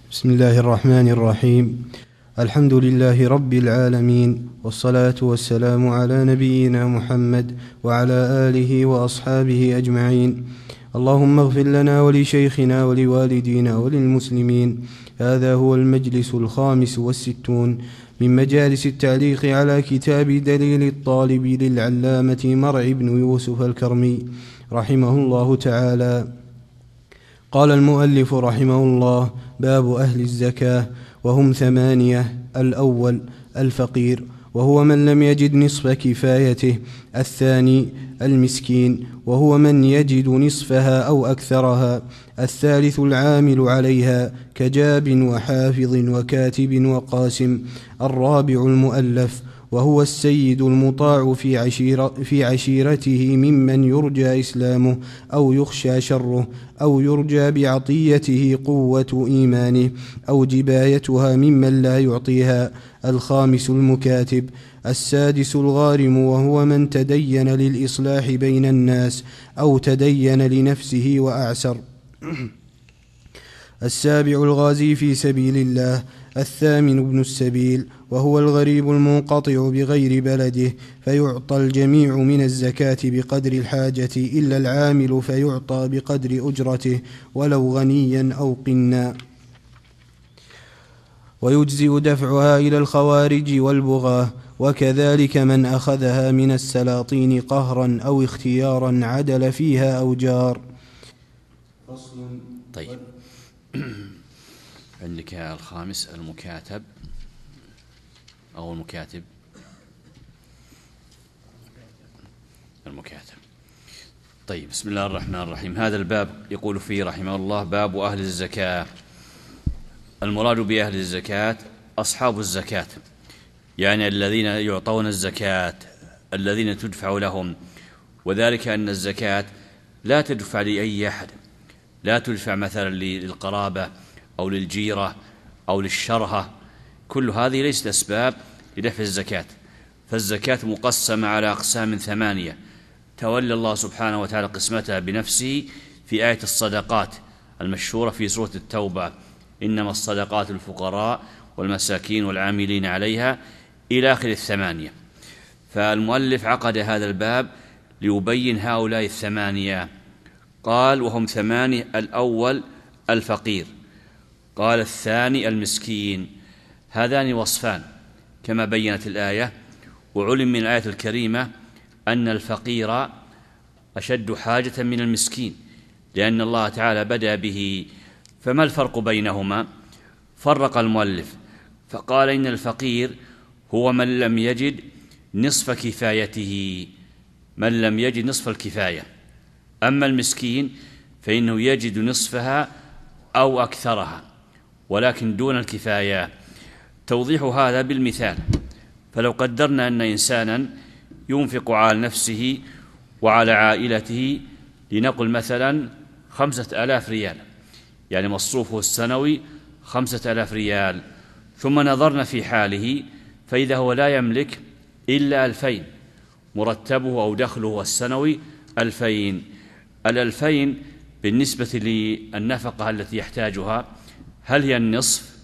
بسم الله الرحمن الرحيم. الحمد لله رب العالمين، والصلاة والسلام على نبينا محمد وعلى آله وأصحابه أجمعين. اللهم اغفر لنا ولشيخنا ولوالدينا وللمسلمين. هذا هو المجلس 65 من مجالس التعليق على كتاب دليل الطالب للعلامة مرع بن يوسف الكرمي رحمه الله تعالى. قال المؤلف رحمه الله: باب أهل الزكاة، وهم 8. الأول الفقير، وهو من لم يجد نصف كفايته. الثاني المسكين، وهو من يجد نصفها أو أكثرها. الثالث العامل عليها كجاب وحافظ وكاتب وقاسم. الرابع المؤلف، وهو السيد المطاع في عشيرته ممن يرجى إسلامه أو يخشى شره، أو يرجى بعطيته قوة إيمانه أو جبايتها ممن لا يعطيها. الخامس المكاتب. السادس الغارم، وهو من تدين للإصلاح بين الناس أو تدين لنفسه وأعسر. السابع الغازي في سبيل الله. الثامن ابن السبيل، وهو الغريب المنقطع بغير بلده، فيعطى الجميع من الزكاة بقدر الحاجة إلا العامل فيعطى بقدر أجرته ولو غنيا أو قنا. ويجزئ دفعها إلى الخوارج والبغاة، وكذلك من أخذها من السلاطين قهرا أو اختيارا عدل فيها أو جار. طيب، عندك الخامس المكاتب أو المكاتب. طيب، بسم الله الرحمن الرحيم. هذا الباب يقول فيه رحمه الله: باب أهل الزكاة. المراد بأهل الزكاة أصحاب الزكاة، يعني الذين يعطون الزكاة، الذين تدفع لهم. وذلك أن الزكاة لا تدفع لأي أحد، لا تدفع مثلا للقرابة أو للجيرة أو للشرهة. كل هذه ليست أسباب لدفع الزكاة. فالزكاة مقسمة على أقسام 8 تولى الله سبحانه وتعالى قسمتها بنفسه في آية الصدقات المشهورة في سورة التوبة: إنما الصدقات الفقراء والمساكين والعاملين عليها، إلى آخر 8. فالمؤلف عقد هذا الباب ليبين هؤلاء 8. قال: وهم 8. الأول الفقير، قال الثاني المسكين. هذان وصفان كما بينت الآية. وعلم من الآية الكريمة أن الفقير أشد حاجة من المسكين، لأن الله تعالى بدأ به. فما الفرق بينهما؟ فرق المؤلف فقال: إن الفقير هو من لم يجد نصف كفايته، من لم يجد نصف الكفاية. أما المسكين فإنه يجد نصفها أو أكثرها، ولكن دون الكفاية. توضيح هذا بالمثال: فلو قدرنا أن إنسانا ينفق على نفسه وعلى عائلته، لنقل مثلا 5000 ريال، يعني مصروفه السنوي 5000 ريال، ثم نظرنا في حاله فإذا هو لا يملك إلا 2000، مرتبه أو دخله السنوي 2000. 2000 بالنسبة للنفقة التي يحتاجها هل هي النصف؟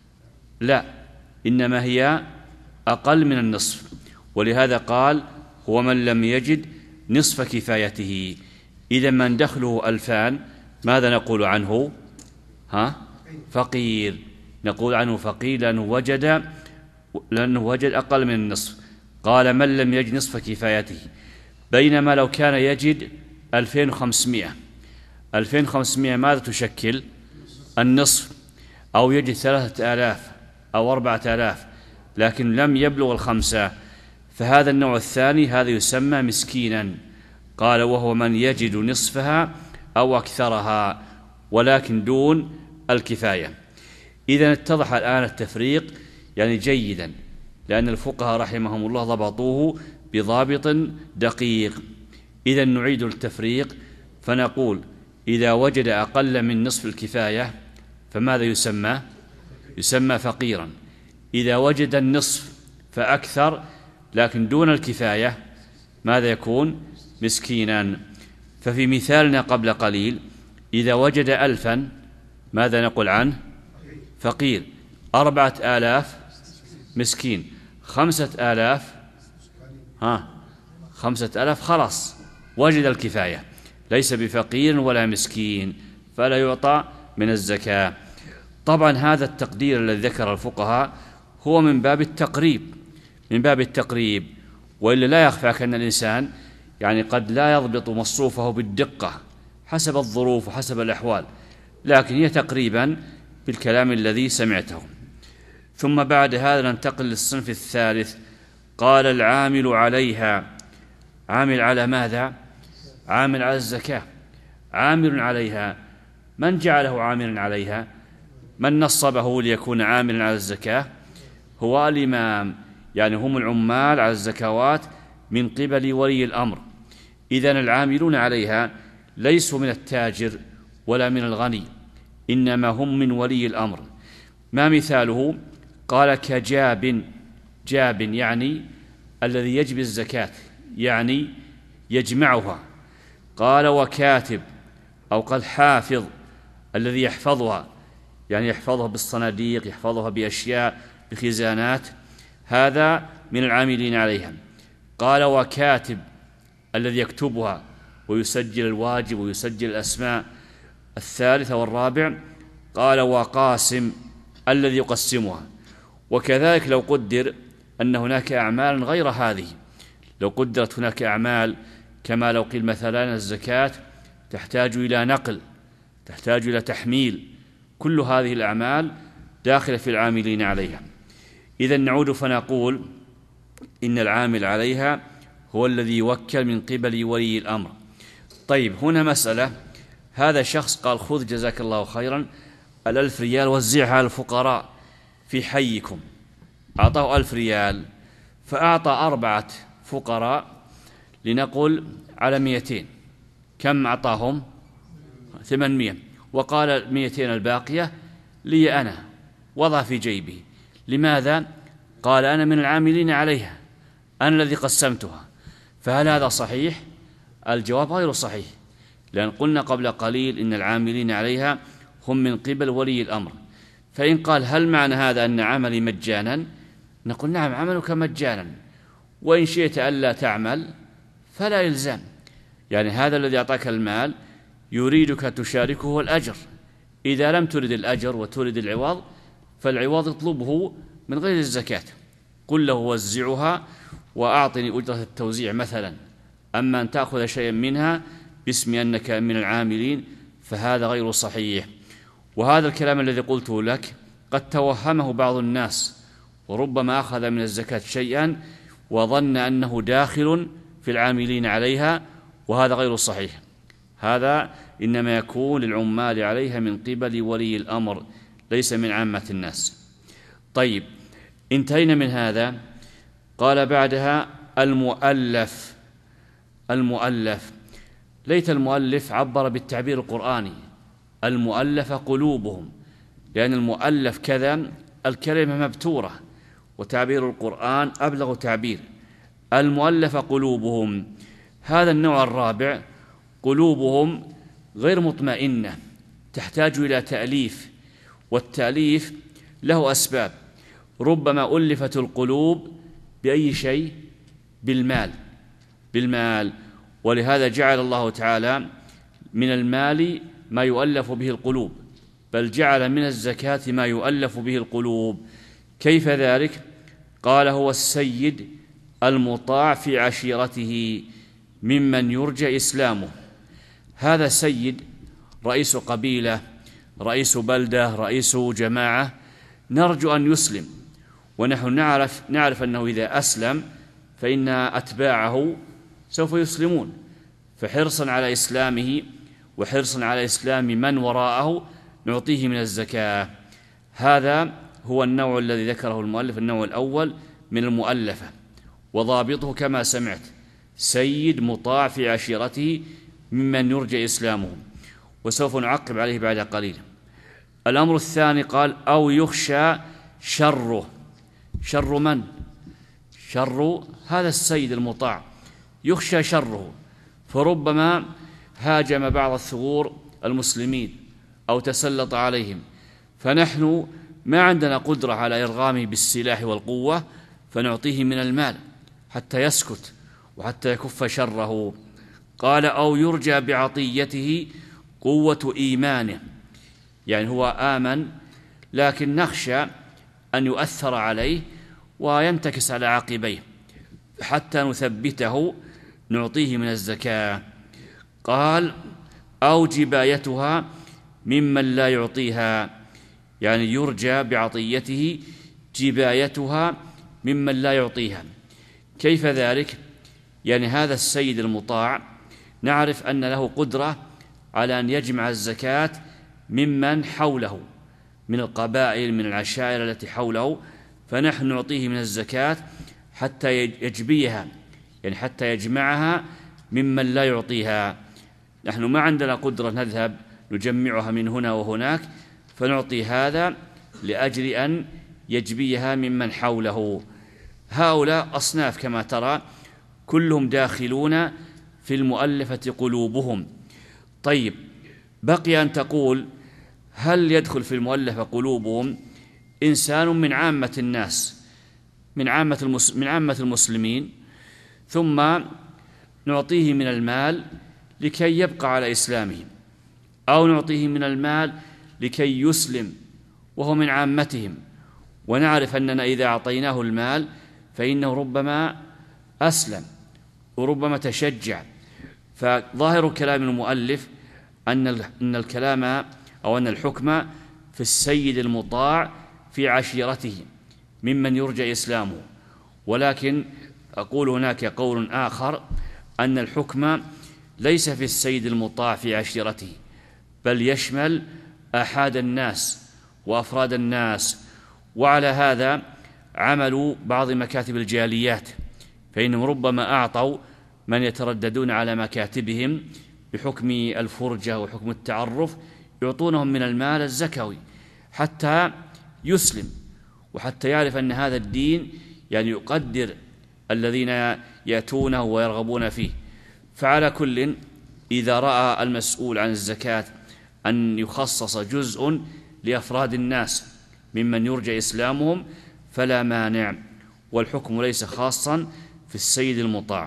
لا، إنما هي أقل من النصف. ولهذا قال: هو من لم يجد نصف كفايته. إذا من دخله 2000 ماذا نقول عنه؟ فقير. نقول عنه فقير لأنه وجد أقل من النصف. قال: من لم يجد نصف كفايته. بينما لو كان يجد 2500 ماذا تشكل؟ النصف. أو يجد 3000 أو 4000 لكن لم يبلغ 5، فهذا النوع الثاني هذا يسمى مسكينا. قال: وهو من يجد نصفها أو أكثرها، ولكن دون الكفاية. إذن اتضح الآن التفريق يعني جيدا، لأن الفقهاء رحمهم الله ضبطوه بضابط دقيق. إذن نعيد التفريق فنقول: إذا وجد أقل من نصف الكفاية فماذا يسمى؟ يسمى فقيرا. إذا وجد النصف فأكثر لكن دون الكفاية ماذا يكون؟ مسكينا. ففي مثالنا قبل قليل إذا وجد 1000 ماذا نقول عنه؟ فقير، 4000 مسكين، 5000 5000 خلاص وجد الكفاية، ليس بفقير ولا مسكين فلا يعطى من الزكاة. طبعا هذا التقدير الذي ذكر الفقهاء هو من باب التقريب، وإلا لا يخفى أن الإنسان يعني قد لا يضبط مصروفه بالدقة حسب الظروف وحسب الأحوال، لكن هي تقريبا بالكلام الذي سمعته. ثم بعد هذا ننتقل للصنف الثالث. قال العامل عليها، عامل على ماذا؟ عامل على الزكاة، عامل عليها. من جعله عاملا عليها؟ من نصبه ليكون عاملا على الزكاة؟ هو الإمام، يعني هم العمال على الزكوات من قبل ولي الأمر. إذن العاملون عليها ليسوا من التاجر ولا من الغني، إنما هم من ولي الأمر. ما مثاله؟ قال كجاب، جاب يعني الذي يجبي الزكاة، يعني يجمعها. قال وكاتب، أو قال حافظ الذي يحفظها، يعني يحفظها بالصناديق، يحفظها بأشياء بخزانات، هذا من العاملين عليها. قال وكاتب الذي يكتبها ويسجل الواجب ويسجل الأسماء. الثالث والرابع قال وقاسم الذي يقسمها. وكذلك لو قدر أن هناك أعمال غير هذه، لو قدرت هناك أعمال كما لو قيل مثلا الزكاة تحتاج إلى نقل، تحتاج إلى تحميل، كل هذه الأعمال داخلة في العاملين عليها. إذن نعود فنقول إن العامل عليها هو الذي يوكل من قبل ولي الأمر. طيب هنا مسألة، هذا شخص قال خذ جزاك الله خيرا 1000 ريال وزعها على الفقراء في حيكم، أعطاه 1000 ريال، فأعطى 4 فقراء لنقل على 200، كم أعطاهم؟ 800، وقال 200 الباقية لي أنا، وضع في جيبه. لماذا؟ قال أنا من العاملين عليها، أنا الذي قسمتها. فهل هذا صحيح؟ الجواب غير صحيح، لأن قلنا قبل قليل إن العاملين عليها هم من قبل ولي الأمر. فإن قال هل معنى هذا أن عملي مجانا؟ نقول نعم عملك مجانا، وإن شئت ألا تعمل فلا يلزم. يعني هذا الذي أعطاك المال يريدك تشاركه الأجر، إذا لم ترد الأجر وتريد العوض فالعوض اطلبه من غير الزكاة، قل له وزعها وأعطني أجرة التوزيع مثلا. أما أن تأخذ شيئا منها باسم أنك من العاملين فهذا غير صحيح. وهذا الكلام الذي قلته لك قد توهمه بعض الناس، وربما أخذ من الزكاة شيئا وظن أنه داخل في العاملين عليها، وهذا غير صحيح. هذا إنما يكون للعمال عليها من قبل ولي الأمر، ليس من عامة الناس. طيب انتهينا من هذا. قال بعدها المؤلف. المؤلف، ليت المؤلف عبر بالتعبير القرآني، المؤلف قلوبهم، لأن المؤلف كذا الكلمة مبتورة، وتعبير القرآن أبلغ تعبير. المؤلف قلوبهم، هذا النوع الرابع قلوبهم غير مطمئنة، تحتاج إلى تأليف، والتأليف له أسباب. ربما ألفت القلوب بأي شيء؟ بالمال، ولهذا جعل الله تعالى من المال ما يؤلف به القلوب، بل جعل من الزكاة ما يؤلف به القلوب. كيف ذلك؟ قال هو السيد المطاع في عشيرته ممن يرجى إسلامه. هذا سيد، رئيس قبيلة، رئيس بلدة، رئيس جماعة، نرجو أن يسلم، ونحن نعرف أنه إذا أسلم فإن أتباعه سوف يسلمون، فحرصا على إسلامه وحرصا على إسلام من وراءه نعطيه من الزكاة. هذا هو النوع الذي ذكره المؤلف، النوع الأول من المؤلفة، وضابطه كما سمعت: سيد مطاع في عشيرته ممن يرجى إسلامه، وسوف نعقب عليه بعد قليل. الأمر الثاني قال أو يخشى شره. شر من؟ شر هذا السيد المطاع، يخشى شره، فربما هاجم بعض الثغور المسلمين أو تسلط عليهم، فنحن ما عندنا قدرة على إرغامه بالسلاح والقوة فنعطيه من المال حتى يسكت وحتى يكف شره. قال أو يرجى بعطيته قوة إيمانه، يعني هو آمن لكن نخشى أن يؤثر عليه وينتكس على عقبيه، حتى نثبته نعطيه من الزكاة. قال أو جبايتها ممن لا يعطيها، يعني يرجى بعطيته جبايتها ممن لا يعطيها. كيف ذلك؟ يعني هذا السيد المطاع نعرف أن له قدرة على أن يجمع الزكاة ممن حوله من القبائل من العشائر التي حوله، فنحن نعطيه من الزكاة حتى يجبيها، يعني حتى يجمعها ممن لا يعطيها. نحن ما عندنا قدرة نذهب نجمعها من هنا وهناك، فنعطي هذا لأجل أن يجبيها ممن حوله. هؤلاء أصناف كما ترى كلهم داخلون في المؤلفة قلوبهم. طيب، بقي أن تقول هل يدخل في المؤلفة قلوبهم إنسان من عامة الناس، من عامة المسلمين، ثم نعطيه من المال لكي يبقى على إسلامه، أو نعطيه من المال لكي يسلم وهو من عامتهم، ونعرف أننا إذا أعطيناه المال فإنه ربما أسلم وربما تشجع. فظاهر كلام المؤلف أن الكلام أو أن الحكم في السيد المطاع في عشيرته ممن يرجى إسلامه، ولكن أقول هناك قول آخر أن الحكم ليس في السيد المطاع في عشيرته، بل يشمل آحاد الناس وأفراد الناس. وعلى هذا عمل بعض مكاتب الجاليات، فإنهم ربما أعطوا من يترددون على مكاتبهم بحكم الفرجة وحكم التعرف، يعطونهم من المال الزكوي حتى يسلم وحتى يعرف أن هذا الدين يعني يقدر الذين يأتونه ويرغبون فيه. فعلى كل، إذا رأى المسؤول عن الزكاة أن يخصص جزء لأفراد الناس ممن يرجى إسلامهم فلا مانع، والحكم ليس خاصا في السيد المطاع.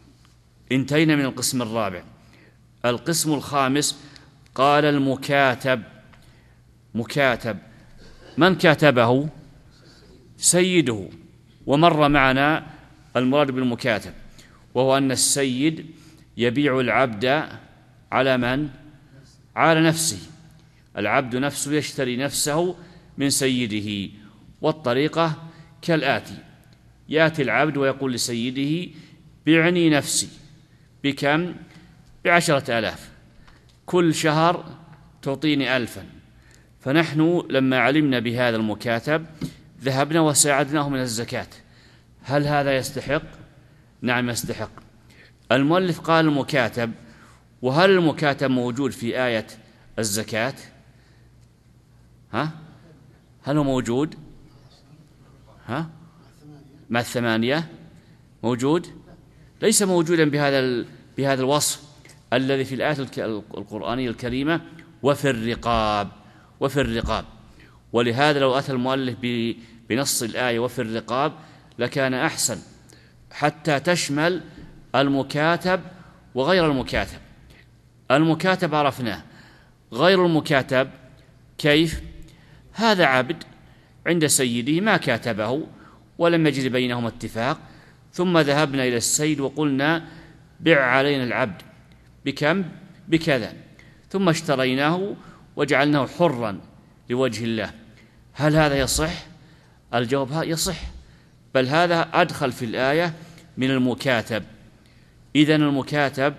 انتهينا من القسم الرابع. القسم الخامس قال المكاتب. مكاتب من كاتبه؟ سيده. ومر معنا المراد بالمكاتب، وهو أن السيد يبيع العبد على من؟ على نفسه. العبد نفسه يشتري نفسه من سيده. والطريقة كالآتي: يأتي العبد ويقول لسيده بعني نفسي. بكم؟ ب10,000، كل شهر تعطيني 1000. فنحن لما علمنا بهذا المكاتب ذهبنا وساعدناه من الزكاة. هل هذا يستحق؟ نعم يستحق. المؤلف قال المكاتب، وهل المكاتب موجود في آية الزكاة؟ هل هو موجود؟ مع 8 موجود؟ ليس موجودا بهذا الوصف الذي في الآية القرآنية الكريمة وفي الرقاب. ولهذا لو أتى المؤلف بنص الآية وفي الرقاب لكان أحسن، حتى تشمل المكاتب وغير المكاتب. المكاتب عرفناه، غير المكاتب كيف؟ هذا عبد عند سيده ما كاتبه ولم يجد بينهما اتفاق، ثم ذهبنا إلى السيد وقلنا بع علينا العبد بكم؟ بكذا، ثم اشتريناه وجعلناه حرا لوجه الله. هل هذا يصح؟ الجواب يصح، بل هذا أدخل في الآية من المكاتب. إذن المكاتب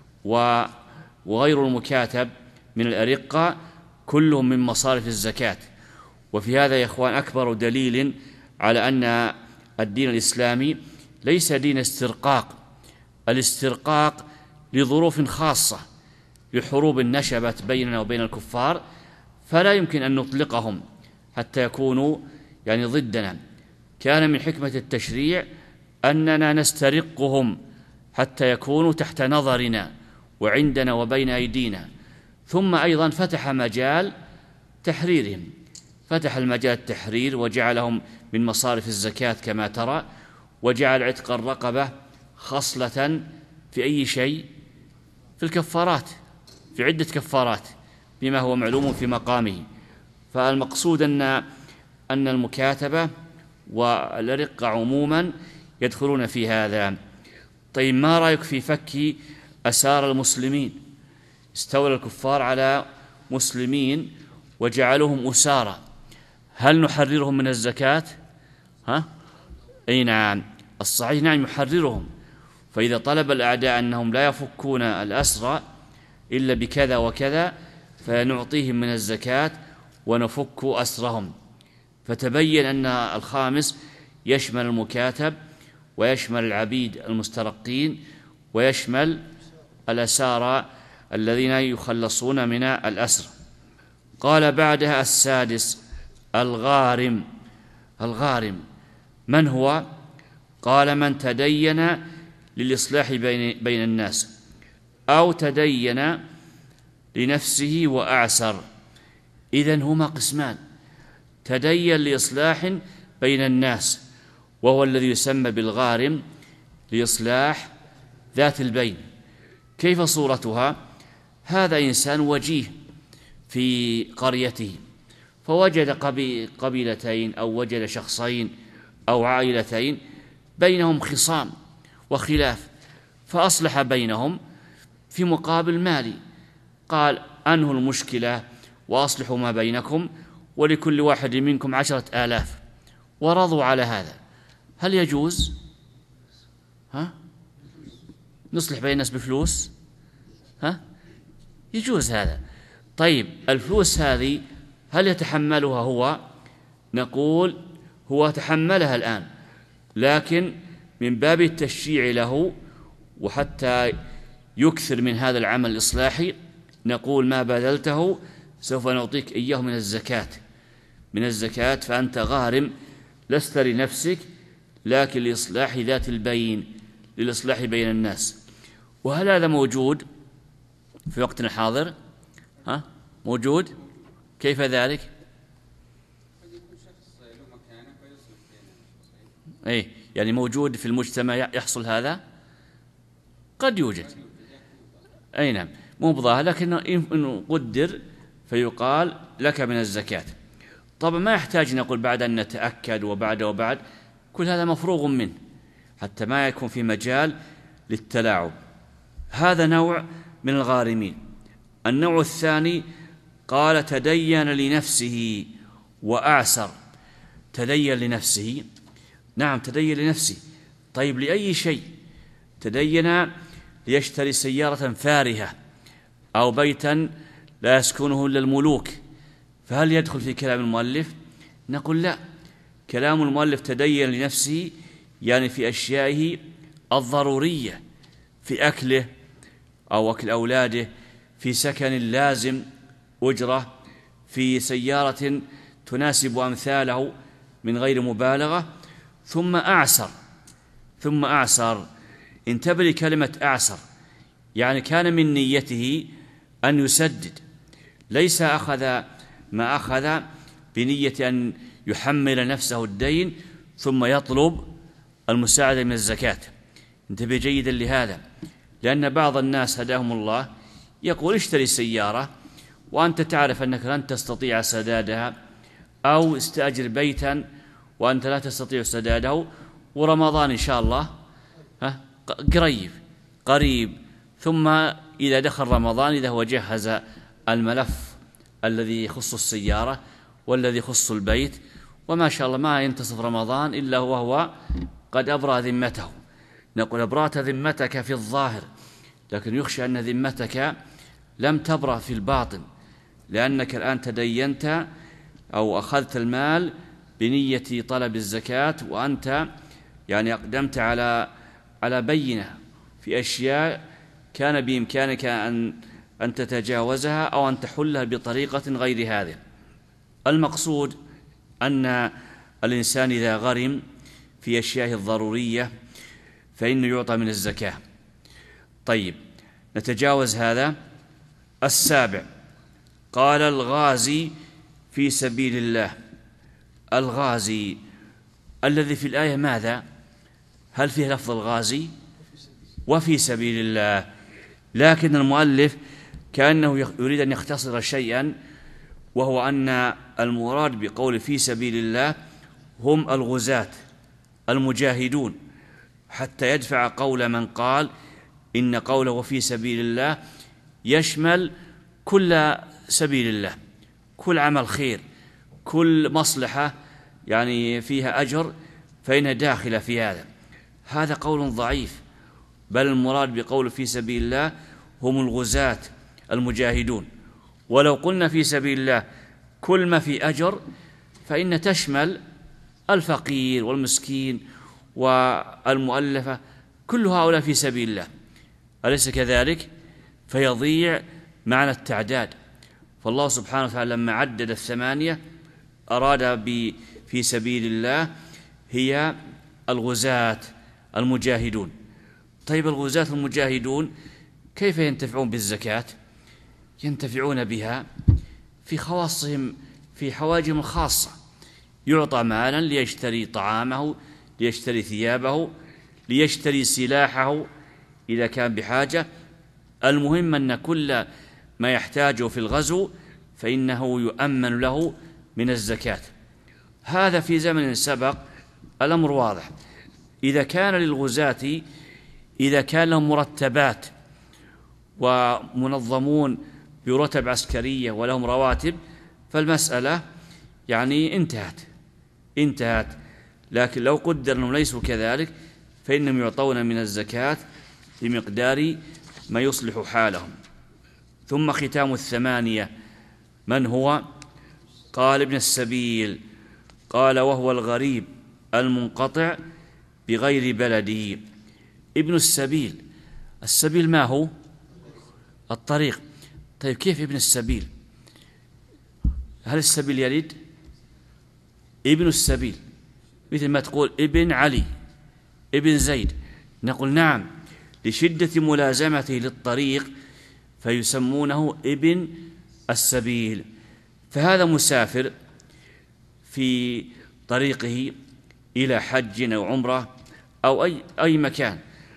وغير المكاتب من الأرقة كلهم من مصارف الزكاة. وفي هذا يا إخوان أكبر دليل على أن الدين الإسلامي ليس دين استرقاق. الاسترقاق لظروف خاصة، لحروب نشبت بيننا وبين الكفار، فلا يمكن أن نطلقهم حتى يكونوا يعني ضدنا. كان من حكمة التشريع أننا نسترقهم حتى يكونوا تحت نظرنا وعندنا وبين أيدينا، ثم أيضا فتح مجال تحريرهم، فتح المجال التحرير وجعلهم من مصارف الزكاة كما ترى، وجعل عتق الرقبة خصلة في أي شيء؟ في الكفارات، في عدة كفارات بما هو معلوم في مقامه. فالمقصود أن المكاتبة والرقة عموما يدخلون في هذا. طيب ما رأيك في فك أسار المسلمين؟ استولى الكفار على مسلمين وجعلوهم أسارى، هل نحررهم من الزكاة؟ أي نعم، الصحيح نعم يحررهم. فإذا طلب الأعداء أنهم لا يفكون الأسرى إلا بكذا وكذا فنعطيهم من الزكاة ونفك أسرهم. فتبين أن الخامس يشمل المكاتب ويشمل العبيد المسترقين ويشمل الأسارى الذين يخلصون من الأسر. قال بعدها السادس الغارم. الغارم من هو؟ قال من تدين للإصلاح بين الناس أو تدين لنفسه وأعسر. إذن هما قسمان: تدين لإصلاح بين الناس وهو الذي يسمى بالغارم، لإصلاح ذات البين. كيف صورتها؟ هذا إنسان وجيه في قريته فوجد قبيلتين أو وجد شخصين أو عائلتين بينهم خصام وخلاف، فأصلح بينهم في مقابل مالي. قال أنهوا المشكلة وأصلحوا ما بينكم ولكل واحد منكم 10,000، ورضوا على هذا. هل يجوز؟ نصلح بين الناس بفلوس؟ يجوز هذا. طيب الفلوس هذه هل يتحملها هو؟ نقول هو تحملها الآن، لكن من باب التشجيع له وحتى يكثر من هذا العمل الإصلاحي نقول ما بذلته سوف نعطيك إياه من الزكاة، فأنت غارم لست لنفسك لكن لإصلاح ذات البين، للإصلاح بين الناس. وهل هذا موجود في وقتنا الحاضر؟ موجود؟ كيف ذلك؟ يعني موجود في المجتمع يحصل هذا؟ قد يوجد، أي نعم، مو بظاهر، لكن إن قدر فيقال لك من الزكاة. طبعا ما يحتاج نقول بعد أن نتأكد وبعد كل هذا مفروغ منه حتى ما يكون في مجال للتلاعب. هذا نوع من الغارمين. النوع الثاني قال تدين لنفسه وأعسر. تدين لنفسه، نعم تدين لنفسه. طيب لأي شيء؟ تدين ليشتري سيارة فارهة أو بيتا لا يسكنه إلا الملوك، فهل يدخل في كلام المؤلف؟ نقول لا. كلام المؤلف تدين لنفسه يعني في أشيائه الضرورية، في أكله أو أكل أولاده، في سكن لازم أجرة، في سيارة تناسب أمثاله من غير مبالغة. ثم أعسر. انتبه لكلمة أعسر، يعني كان من نيته أن يسدد، ليس أخذ ما أخذ بنية أن يحمل نفسه الدين ثم يطلب المساعدة من الزكاة. انتبه جيدا لهذا، لأن بعض الناس هداهم الله يقول اشتري سيارة وأنت تعرف أنك لن تستطيع سدادها، أو استأجر بيتا وأنت لا تستطيع سداده، ورمضان إن شاء الله قريب، ثم إذا دخل رمضان إذا هو جهز الملف الذي يخص السيارة والذي يخص البيت، وما شاء الله ما ينتصف رمضان إلا وهو قد أبرى ذمته. نقول أبرأت ذمتك في الظاهر، لكن يخشى أن ذمتك لم تبرأ في الباطن، لأنك الآن تدينت أو أخذت المال بنية طلب الزكاة، وأنت يعني أقدمت على بينة في أشياء كان بإمكانك أن تتجاوزها أو أن تحلها بطريقة غير هذه. المقصود أن الإنسان إذا غرم في أشيائه الضرورية فإنه يعطى من الزكاة. طيب نتجاوز هذا. السابع قال الغازي في سبيل الله الغازي الذي في الآية ماذا؟ هل فيه لفظ الغازي؟ وفي سبيل الله، لكن المؤلف كأنه يريد أن يختصر شيئا، وهو أن المراد بقول في سبيل الله هم الغزاة المجاهدون، حتى يدفع قول من قال إن قوله في سبيل الله يشمل كل سبيل الله، كل عمل خير، كل مصلحة يعني فيها أجر فإنها داخلة في هذا. هذا قول ضعيف، بل المراد بقول في سبيل الله هم الغزاة المجاهدون. ولو قلنا في سبيل الله كل ما في أجر فإن تشمل الفقير والمسكين والمؤلفة، كل هؤلاء في سبيل الله، أليس كذلك؟ فيضيع معنى التعداد. فالله سبحانه وتعالى لما عدد الثمانية أراد في سبيل الله هي الغزاة المجاهدون. طيب الغزاة المجاهدون كيف ينتفعون بالزكاة؟ ينتفعون بها في خواصهم، في حواجهم الخاصة، يعطى مالا ليشتري طعامه، ليشتري ثيابه، ليشتري سلاحه إذا كان بحاجة. المهم أن كل ما يحتاجه في الغزو فإنه يؤمن له من الزكاة. هذا في زمن سبق الأمر واضح. إذا كان للغزاة، إذا كان لهم مرتبات ومنظمون برتب عسكرية ولهم رواتب فالمسألة يعني انتهت. لكن لو قدر أنهم ليسوا كذلك فإنهم يعطون من الزكاة بمقدار ما يصلح حالهم. ثم ختام الثمانية من هو؟ قال ابن السبيل، قال وهو الغريب المنقطع بغير بلده. ابن السبيل، السبيل ما هو؟ الطريق. طيب كيف ابن السبيل؟ هل السبيل يلد؟ ابن السبيل مثل ما تقول ابن علي، ابن زيد، نقول نعم لشدة ملازمته للطريق فيسمونه ابن السبيل. فهذا مسافر في طريقه إلى حج أو عمرة أو أي مكان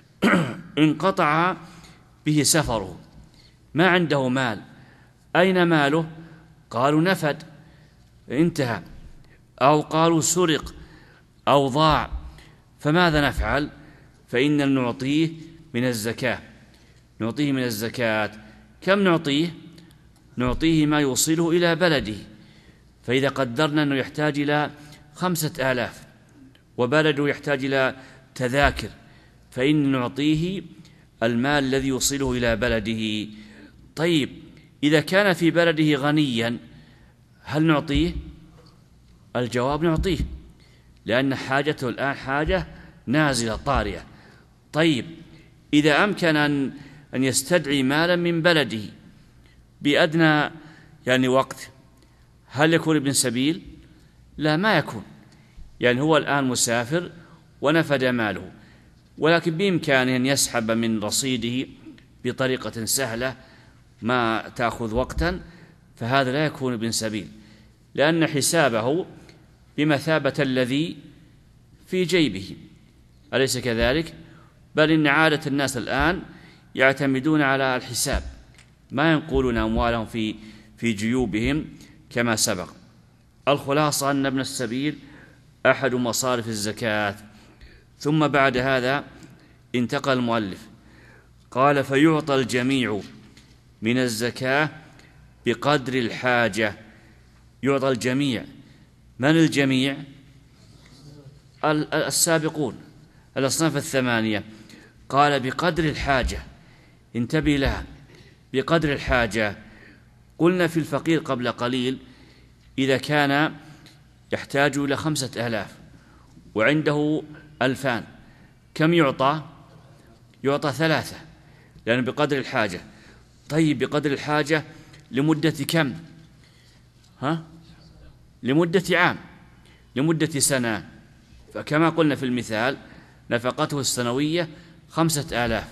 انقطع به سفره، ما عنده مال. أين ماله؟ قالوا نفد، انتهى، أو قالوا سرق أو ضاع. فماذا نفعل؟ فإن نعطيه من الزكاة. نعطيه من الزكاة. كم نعطيه؟ نعطيه ما يوصله إلى بلده. فإذا قدرنا أنه يحتاج إلى 5000 وبلده يحتاج إلى تذاكر فإن نعطيه المال الذي يوصله إلى بلده. طيب إذا كان في بلده غنيا هل نعطيه؟ الجواب نعطيه، لأن حاجته الآن حاجة نازلة طارئة. طيب إذا أمكن أن يستدعي مالا من بلده بأدنى يعني وقت هل يكون ابن سبيل؟ لا، ما يكون. يعني هو الآن مسافر ونفد ماله، ولكن بإمكانه أن يسحب من رصيده بطريقة سهلة ما تأخذ وقتا، فهذا لا يكون ابن سبيل، لأن حسابه بمثابة الذي في جيبه، أليس كذلك؟ بل إن عادة الناس الآن يعتمدون على الحساب، ما ينقلون أموالهم في جيوبهم كما سبق. الخلاصة أن ابن السبيل أحد مصارف الزكاة. ثم بعد هذا انتقل المؤلف قال فيعطى الجميع من الزكاة بقدر الحاجة. يعطى الجميع. من الجميع؟ السابقون، الأصناف الثمانية. قال بقدر الحاجة، انتبه لها، بقدر الحاجة. قلنا في الفقير قبل قليل إذا كان يحتاج إلى 5000 وعنده 2000 كم يعطى؟ يعطى 3، لأن بقدر الحاجة. طيب بقدر الحاجة لمدة كم؟ لمدة عام، لمدة سنة. فكما قلنا في المثال نفقته السنوية 5000،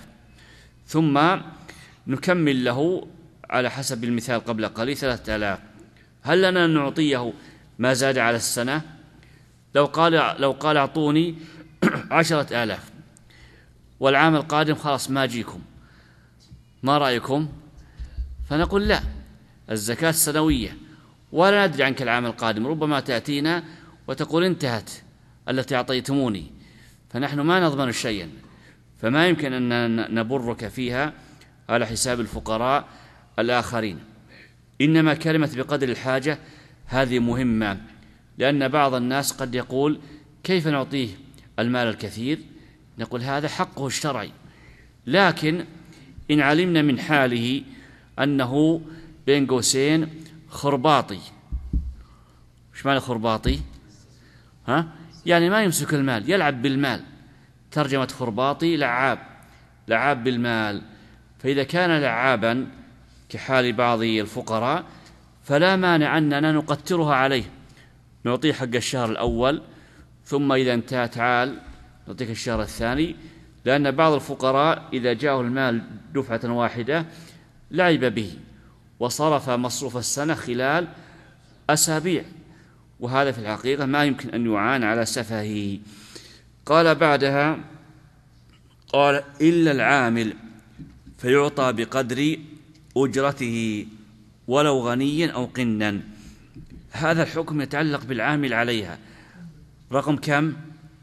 ثم نكمل له على حسب المثال قبل قليل 3000، هل لنا أن نعطيه ما زاد على السنة؟ لو قال أعطوني 10,000 والعام القادم خلاص ما أجيكم، ما رأيكم؟ فنقول لا، الزكاة سنوية، ولا ندري عنك العام القادم، ربما تأتينا وتقول انتهت التي أعطيتموني، فنحن ما نضمن شيئا، فما يمكن أن نبرك فيها على حساب الفقراء الآخرين. إنما كلمة بقدر الحاجة هذه مهمة، لأن بعض الناس قد يقول كيف نعطيه المال الكثير؟ نقول هذا حقه الشرعي، لكن إن علمنا من حاله أنه بين قوسين خرباطي. وش معنى خرباطي؟ يعني ما يمسك المال، يلعب بالمال، ترجمة خرباطي لعاب بالمال. فإذا كان لعابا كحال بعض الفقراء فلا مانع أننا نقترها عليه، نعطيه حق الشهر الأول، ثم إذا انتهى تعال نعطيك الشهر الثاني، لأن بعض الفقراء إذا جاءه المال دفعة واحدة لعب به وصرف مصروف السنة خلال أسابيع، وهذا في الحقيقة ما يمكن أن يعان على سفهه. قال بعدها قال إلا العامل فيعطى بقدر أجرته ولو غنيا أو قنا. هذا الحكم يتعلق بالعامل عليها. رقم كم؟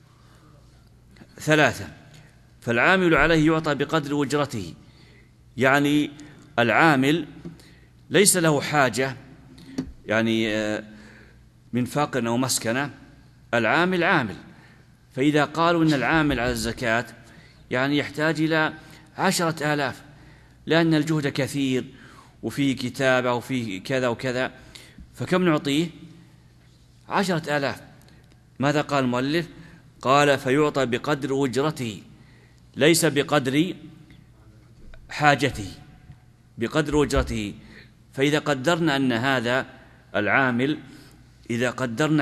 3. فالعامل عليه يعطى بقدر أجرته، يعني العامل ليس له حاجة يعني من فقر أو مسكنة، العامل عامل. فإذا قالوا إن العامل على الزكاة يعني يحتاج إلى 10,000 لأن الجهد كثير وفيه كتابة وفيه كذا وكذا، فكم نعطيه؟ 10,000. ماذا قال المؤلف؟ قال فيعطى بقدر أجرته، ليس بقدر حاجته، بقدر أجرته. فإذا قدرنا أن هذا العامل إذا قدرنا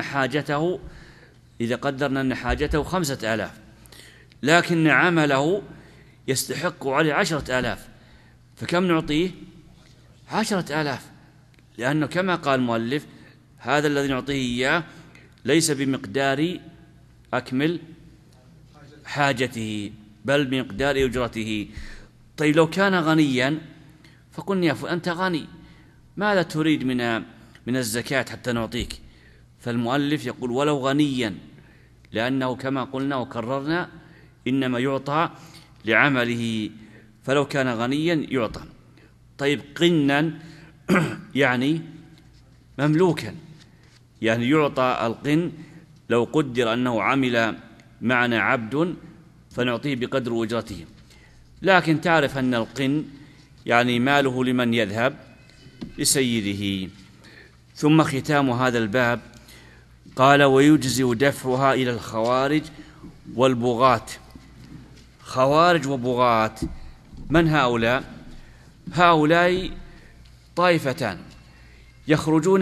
أن حاجته 5,000 لكن عمله يستحق عليه 10,000، فكم نعطيه؟ 10,000، لأنه كما قال المؤلف هذا الذي نعطيه إياه ليس بمقدار أكمل حاجته بل بمقدار أجرته. طيب لو كان غنيا فقلنا يا فلان أنت غني، ماذا تريد من الزكاة حتى نعطيك؟ فالمؤلف يقول ولو غنيا، لأنه كما قلنا وكررنا إنما يعطى لعمله، فلو كان غنيا يعطى. طيب قنا يعني مملوكا، يعني يعطى القن لو قدر أنه عمل معنا عبد فنعطيه بقدر أجرته، لكن تعرف أن القن يعني ماله لمن يذهب لسيده. ثم ختام هذا الباب قال ويجزئ دفعها إلى الخوارج والبغاة. خوارج وبغاة من هؤلاء؟ هؤلاء طائفتان يخرجون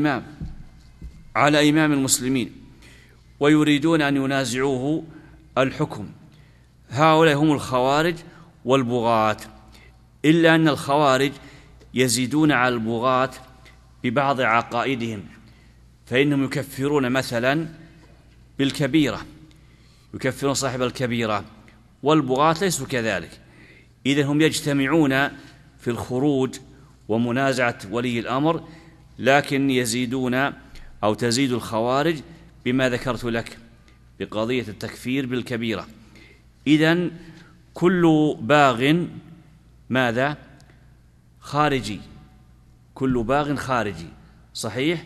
على إمام المسلمين ويريدون أن ينازعوه الحكم، هؤلاء هم الخوارج والبغاة. إلا أن الخوارج يزيدون على البغاة ببعض عقائدهم، فإنهم يكفرون مثلا بالكبيرة، يكفرون صاحب الكبيرة، والبغاة ليسوا كذلك. إذن هم يجتمعون في الخروج ومنازعة ولي الأمر، لكن يزيدون أو تزيد الخوارج بما ذكرت لك بقضية التكفير بالكبيرة. إذن كل باغ ماذا؟ خارجي، كل باغ خارجي، صحيح؟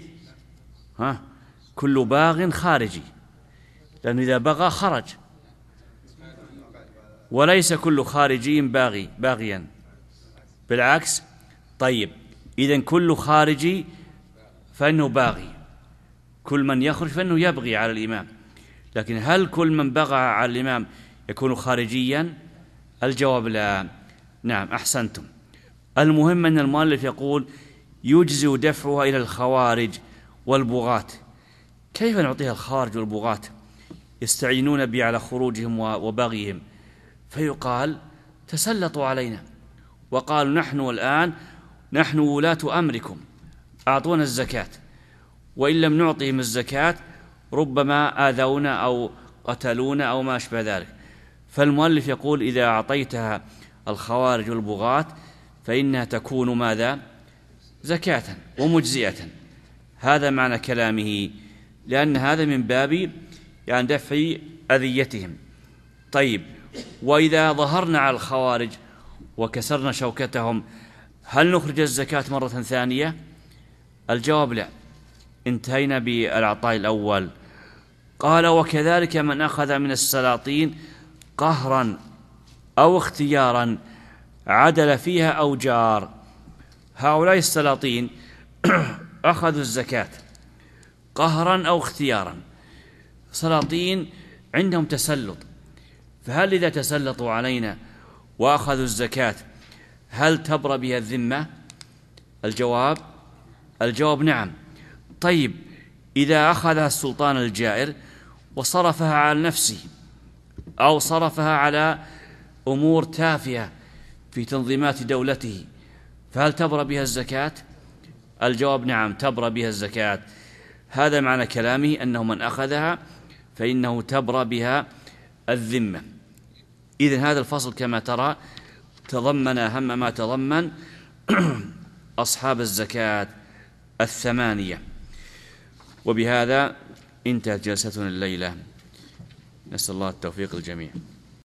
كل باغ خارجي، لأنه إذا بغى خرج، وليس كل خارجي باغيا، بالعكس. طيب إذن كل خارجي فإنه باغي، كل من يخرج فإنه يبغي على الإمام، لكن هل كل من بغى على الإمام يكون خارجيا؟ الجواب لا. نعم أحسنتم. المهم أن المؤلف يقول يجزئ دفعها إلى الخوارج والبغاة. كيف نعطيها الخوارج والبغاة؟ يستعينون بي على خروجهم وبغيهم، فيقال تسلطوا علينا وقالوا نحن الآن نحن ولاة أمركم، أعطونا الزكاة، وإن لم نعطهم الزكاة ربما آذونا أو قتلونا أو ما أشبه ذلك. فالمؤلف يقول إذا أعطيتها الخوارج والبغاة فإنها تكون ماذا؟ زكاة ومجزئة. هذا معنى كلامه، لأن هذا من باب يعني دفع أذيتهم. طيب، وإذا ظهرنا على الخوارج وكسرنا شوكتهم هل نخرج الزكاة مرة ثانية؟ الجواب لا. انتهينا بالعطاء الأول. قال وكذلك من أخذ من السلاطين قهرا أو اختيارا عدل فيها أو جار. هؤلاء السلاطين أخذوا الزكاة قهرا أو اختيارا. سلاطين عندهم تسلط، فهل إذا تسلطوا علينا وأخذوا الزكاة هل تبرأ بها الذمة؟ الجواب نعم. طيب، إذا أخذها السلطان الجائر وصرفها على نفسه أو صرفها على أمور تافهة في تنظيمات دولته فهل تبرأ بها الزكاة؟ الجواب نعم، تبرأ بها الزكاة. هذا معنى كلامه أنه من أخذها فإنه تبرأ بها الذمة. إذن هذا الفصل كما ترى تضمن أهم ما تضمن أصحاب الزكاة 8. وبهذا انتهت جلستنا الليلة. نسأل الله التوفيق للجميع.